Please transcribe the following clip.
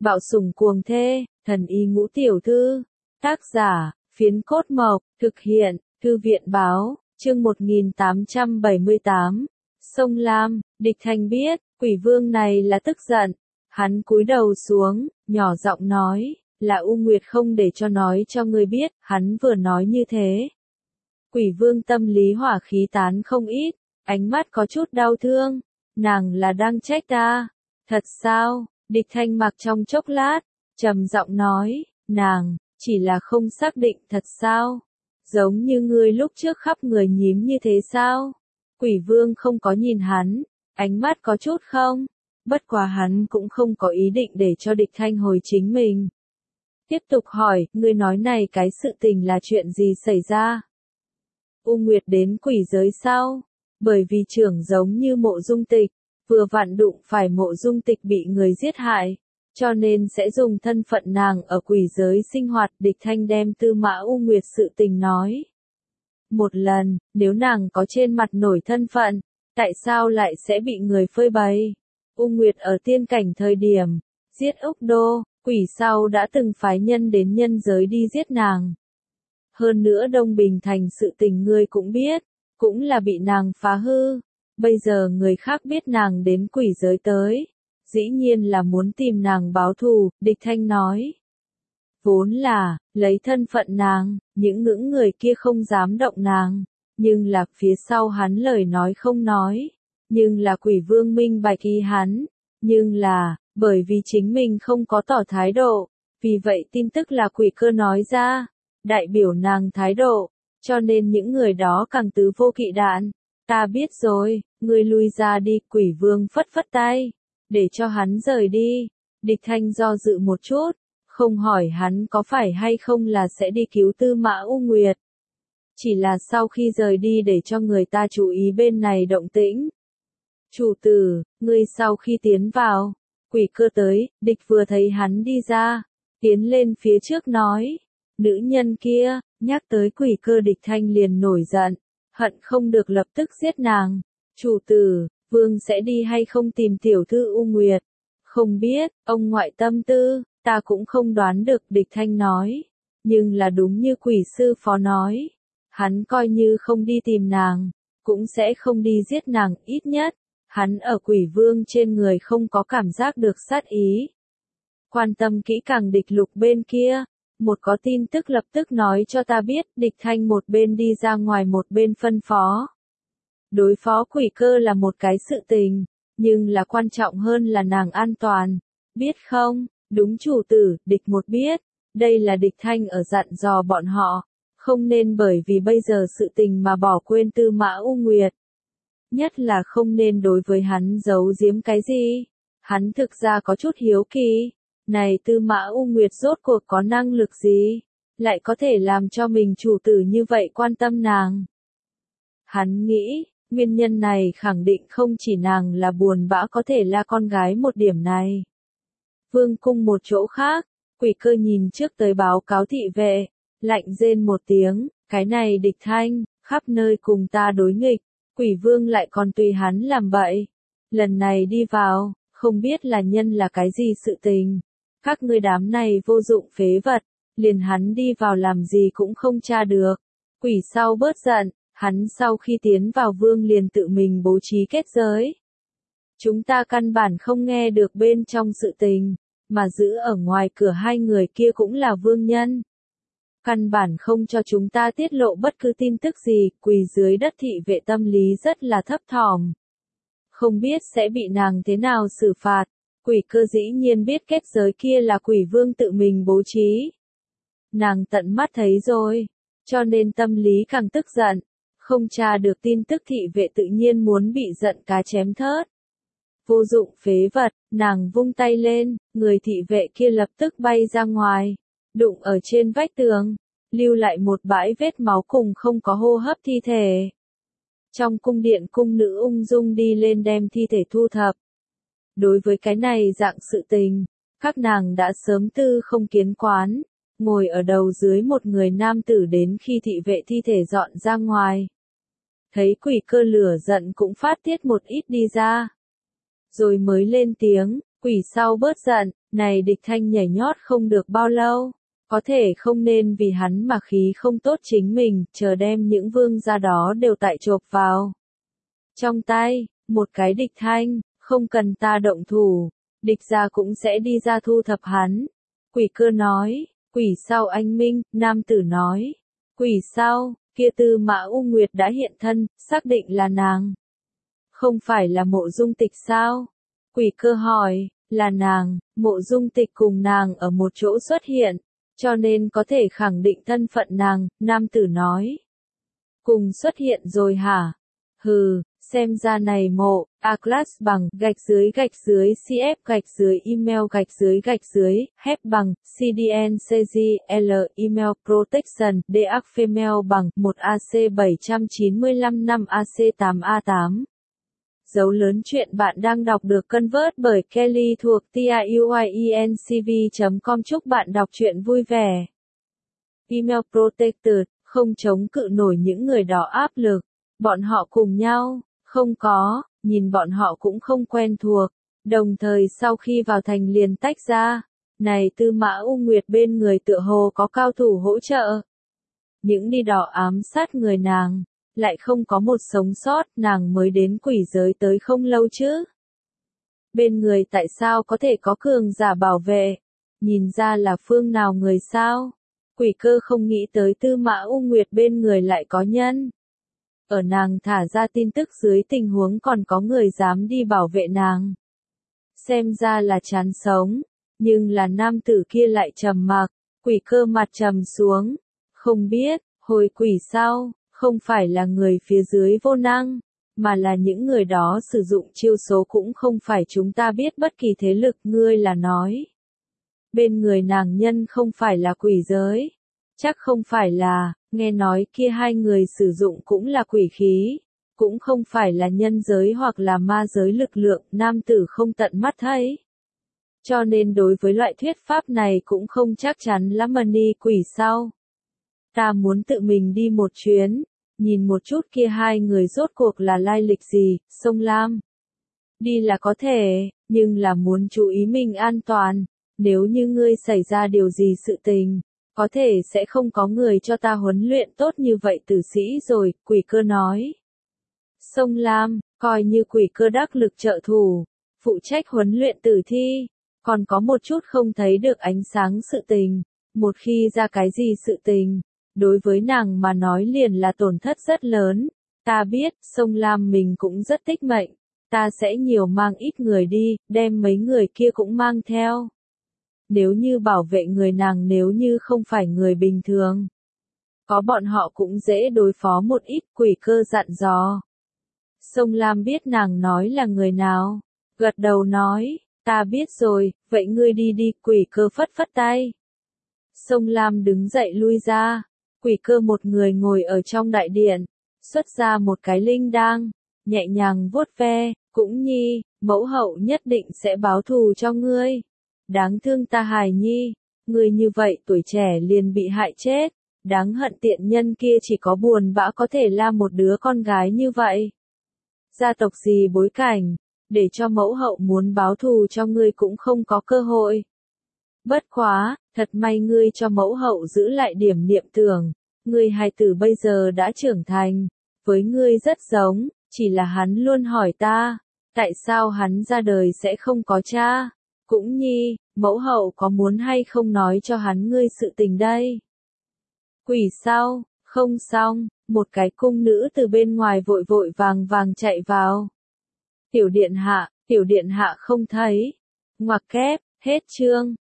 Bạo sủng cuồng thê, thần y ngũ tiểu thư. Tác giả, Phiến Cốt Mộc, thực hiện, Thư viện báo, chương 1878. Sông Lam, Địch Thanh biết, quỷ vương này là tức giận. Hắn cúi đầu xuống, nhỏ giọng nói, là U Nguyệt không để cho nói cho ngươi biết, hắn vừa nói như thế. Quỷ vương tâm lý hỏa khí tán không ít, ánh mắt có chút đau thương, nàng là đang trách ta. Thật sao? Địch Thanh mặc trong chốc lát, trầm giọng nói, nàng, chỉ là không xác định thật sao? Giống như ngươi lúc trước khắp người nhím như thế sao? Quỷ vương không có nhìn hắn, ánh mắt có chút không? Bất quá hắn cũng không có ý định để cho Địch Thanh hồi chính mình. Tiếp tục hỏi, ngươi nói này cái sự tình là chuyện gì xảy ra? U Nguyệt đến quỷ giới sao? Bởi vì trưởng giống như Mộ Dung Tịch, vừa vặn đụng phải Mộ Dung Tịch bị người giết hại, cho nên sẽ dùng thân phận nàng ở quỷ giới sinh hoạt. Địch Thanh đem Tư Mã U Nguyệt sự tình nói một lần, nếu nàng có trên mặt nổi thân phận, tại sao lại sẽ bị người phơi bày? U Nguyệt ở tiên cảnh thời điểm, giết Úc Đô, quỷ sau đã từng phái nhân đến nhân giới đi giết nàng. Hơn nữa Đông Bình Thành sự tình ngươi cũng biết, cũng là bị nàng phá hư. Bây giờ người khác biết nàng đến quỷ giới tới, dĩ nhiên là muốn tìm nàng báo thù. Địch Thanh nói, vốn là, lấy thân phận nàng, những ngưỡng người kia không dám động nàng, nhưng là phía sau hắn lời nói không nói, nhưng là quỷ vương minh bạch ý hắn, nhưng là, bởi vì chính mình không có tỏ thái độ, vì vậy tin tức là quỷ cơ nói ra, đại biểu nàng thái độ, cho nên những người đó càng tứ vô kỵ đạn. Ta biết rồi, ngươi lui ra đi. Quỷ vương phất phất tay, để cho hắn rời đi. Địch Thanh do dự một chút, không hỏi hắn có phải hay không là sẽ đi cứu Tư Mã U Nguyệt. Chỉ là sau khi rời đi để cho người ta chú ý bên này động tĩnh. Chủ tử, ngươi sau khi tiến vào, quỷ cơ tới, địch vừa thấy hắn đi ra, tiến lên phía trước nói, nữ nhân kia, nhắc tới quỷ cơ. Địch Thanh liền nổi giận, hận không được lập tức giết nàng. Chủ tử, vương sẽ đi hay không tìm tiểu thư U Nguyệt? Không biết, ông ngoại tâm tư, ta cũng không đoán được. Địch Thanh nói, nhưng là đúng như quỷ sư phó nói, hắn coi như không đi tìm nàng, cũng sẽ không đi giết nàng, ít nhất, hắn ở quỷ vương trên người không có cảm giác được sát ý. Quan tâm kỹ càng Địch Lục bên kia, một có tin tức lập tức nói cho ta biết. Địch Thanh một bên đi ra ngoài một bên phân phó. Đối phó quỷ cơ là một cái sự tình, nhưng là quan trọng hơn là nàng an toàn, biết không? Đúng chủ tử. Địch một biết, đây là Địch Thanh ở dặn dò bọn họ, không nên bởi vì bây giờ sự tình mà bỏ quên Tư Mã U Nguyệt. Nhất là không nên đối với hắn giấu giếm cái gì. Hắn thực ra có chút hiếu kỳ, này Tư Mã U Nguyệt rốt cuộc có năng lực gì, lại có thể làm cho mình chủ tử như vậy quan tâm nàng. Hắn nghĩ, nguyên nhân này khẳng định không chỉ nàng là buồn bã có thể là con gái một điểm này. Vương cung một chỗ khác, quỷ cơ nhìn trước tới báo cáo thị vệ, lạnh rên một tiếng, cái này Địch Thanh, khắp nơi cùng ta đối nghịch, quỷ vương lại còn tùy hắn làm bậy. Lần này đi vào, không biết là nhân là cái gì sự tình. Các ngươi đám này vô dụng phế vật, liền hắn đi vào làm gì cũng không tra được. Quỷ sau bớt giận, hắn sau khi tiến vào vương liền tự mình bố trí kết giới. Chúng ta căn bản không nghe được bên trong sự tình, mà giữ ở ngoài cửa hai người kia cũng là vương nhân. Căn bản không cho chúng ta tiết lộ bất cứ tin tức gì. Quỳ dưới đất thị vệ tâm lý rất là thấp thỏm, không biết sẽ bị nàng thế nào xử phạt. Quỷ cơ dĩ nhiên biết kết giới kia là quỷ vương tự mình bố trí. Nàng tận mắt thấy rồi, cho nên tâm lý càng tức giận, không tra được tin tức thị vệ tự nhiên muốn bị giận cá chém thớt. Vô dụng phế vật, nàng vung tay lên, người thị vệ kia lập tức bay ra ngoài, đụng ở trên vách tường, lưu lại một bãi vết máu cùng không có hô hấp thi thể. Trong cung điện cung nữ ung dung đi lên đem thi thể thu thập. Đối với cái này dạng sự tình, các nàng đã sớm tư không kiến quán, ngồi ở đầu dưới một người nam tử đến khi thị vệ thi thể dọn ra ngoài. Thấy quỷ cơ lửa giận cũng phát tiết một ít đi ra. Rồi mới lên tiếng, Quỷ sau bớt giận, này Địch Thanh nhảy nhót không được bao lâu. Có thể không nên vì hắn mà khí không tốt chính mình, chờ đem những vương gia đó đều tại chộp vào. Trong tay, một cái Địch Thanh, không cần ta động thủ, địch gia cũng sẽ đi ra thu thập hắn. Quỷ Cơ nói, quỷ sau anh minh, nam tử nói. Quỷ sau, kia Tư Mã U Nguyệt đã hiện thân, xác định là nàng. Không phải là Mộ Dung Tịch sao? Quỷ Cơ hỏi, là nàng, Mộ Dung Tịch cùng nàng ở một chỗ xuất hiện, cho nên có thể khẳng định thân phận nàng, nam tử nói. Cùng xuất hiện rồi hả? Hừ, xem ra này mộ, A-class bằng, gạch dưới CF gạch dưới email gạch dưới, hép bằng, CDNCGL email protection, DAC female bằng, 1AC 795 5 AC 8A8. Dấu lớn chuyện bạn đang đọc được convert bởi Kelly thuộc tiuyencv.com. Chúc bạn đọc truyện vui vẻ. Email protected, không chống cự nổi những người đó áp lực. Bọn họ cùng nhau, không có, nhìn bọn họ cũng không quen thuộc. Đồng thời sau khi vào thành liền tách ra, này Tư Mã U Nguyệt bên người tựa hồ có cao thủ hỗ trợ. Những đi đỏ ám sát người nàng, lại không có một sống sót, nàng mới đến quỷ giới tới không lâu chứ. Bên người tại sao có thể có cường giả bảo vệ, nhìn ra là phương nào người sao? Quỷ Cơ không nghĩ tới Tư Mã U Nguyệt bên người lại có nhân. Ở nàng thả ra tin tức dưới tình huống còn có người dám đi bảo vệ nàng. Xem ra là chán sống, nhưng là nam tử kia lại trầm mặc, Quỷ Cơ mặt trầm xuống. Không biết, hồi quỷ sau, không phải là người phía dưới vô năng, mà là những người đó sử dụng chiêu số cũng không phải chúng ta biết bất kỳ thế lực. Ngươi là nói. Bên người nàng nhân không phải là quỷ giới. Chắc không phải là, nghe nói kia hai người sử dụng cũng là quỷ khí, cũng không phải là nhân giới hoặc là ma giới lực lượng, nam tử không tận mắt thấy. Cho nên đối với loại thuyết pháp này cũng không chắc chắn lắm. Ni quỷ sau. Ta muốn tự mình đi một chuyến, nhìn một chút kia hai người rốt cuộc là lai lịch gì. Sông Lam. Đi là có thể, nhưng là muốn chú ý mình an toàn, nếu như ngươi xảy ra điều gì sự tình. Có thể sẽ không có người cho ta huấn luyện tốt như vậy tử sĩ rồi, Quỷ Cơ nói. Sông Lam, coi như Quỷ Cơ đắc lực trợ thủ, phụ trách huấn luyện tử thi, còn có một chút không thấy được ánh sáng sự tình, một khi ra cái gì sự tình, đối với nàng mà nói liền là tổn thất rất lớn. Ta biết, Sông Lam mình cũng rất tích mệnh, ta sẽ nhiều mang ít người đi, đem mấy người kia cũng mang theo. Nếu như bảo vệ người nàng nếu như không phải người bình thường, có bọn họ cũng dễ đối phó một ít. Quỷ Cơ dặn dò. Sông Lam biết nàng nói là người nào, gật đầu nói, ta biết rồi, vậy ngươi đi đi. Quỷ Cơ phất phất tay. Sông Lam đứng dậy lui ra, Quỷ Cơ một người ngồi ở trong đại điện, xuất ra một cái linh đăng, nhẹ nhàng vuốt ve, cũng nhi, mẫu hậu nhất định sẽ báo thù cho ngươi. Đáng thương ta hài nhi, người như vậy tuổi trẻ liền bị hại chết, đáng hận tiện nhân kia chỉ có buồn bã có thể la một đứa con gái như vậy. Gia tộc gì bối cảnh, để cho mẫu hậu muốn báo thù cho ngươi cũng không có cơ hội. Bất quá, thật may ngươi cho mẫu hậu giữ lại điểm niệm tưởng, ngươi hài tử bây giờ đã trưởng thành, với ngươi rất giống, chỉ là hắn luôn hỏi ta, tại sao hắn ra đời sẽ không có cha. Cũng nhi, mẫu hậu có muốn hay không nói cho hắn ngươi sự tình đây? Quỷ sau, không xong, một cái cung nữ từ bên ngoài vội vội vàng vàng chạy vào. Tiểu điện hạ không thấy. Ngoặc kép, hết chương.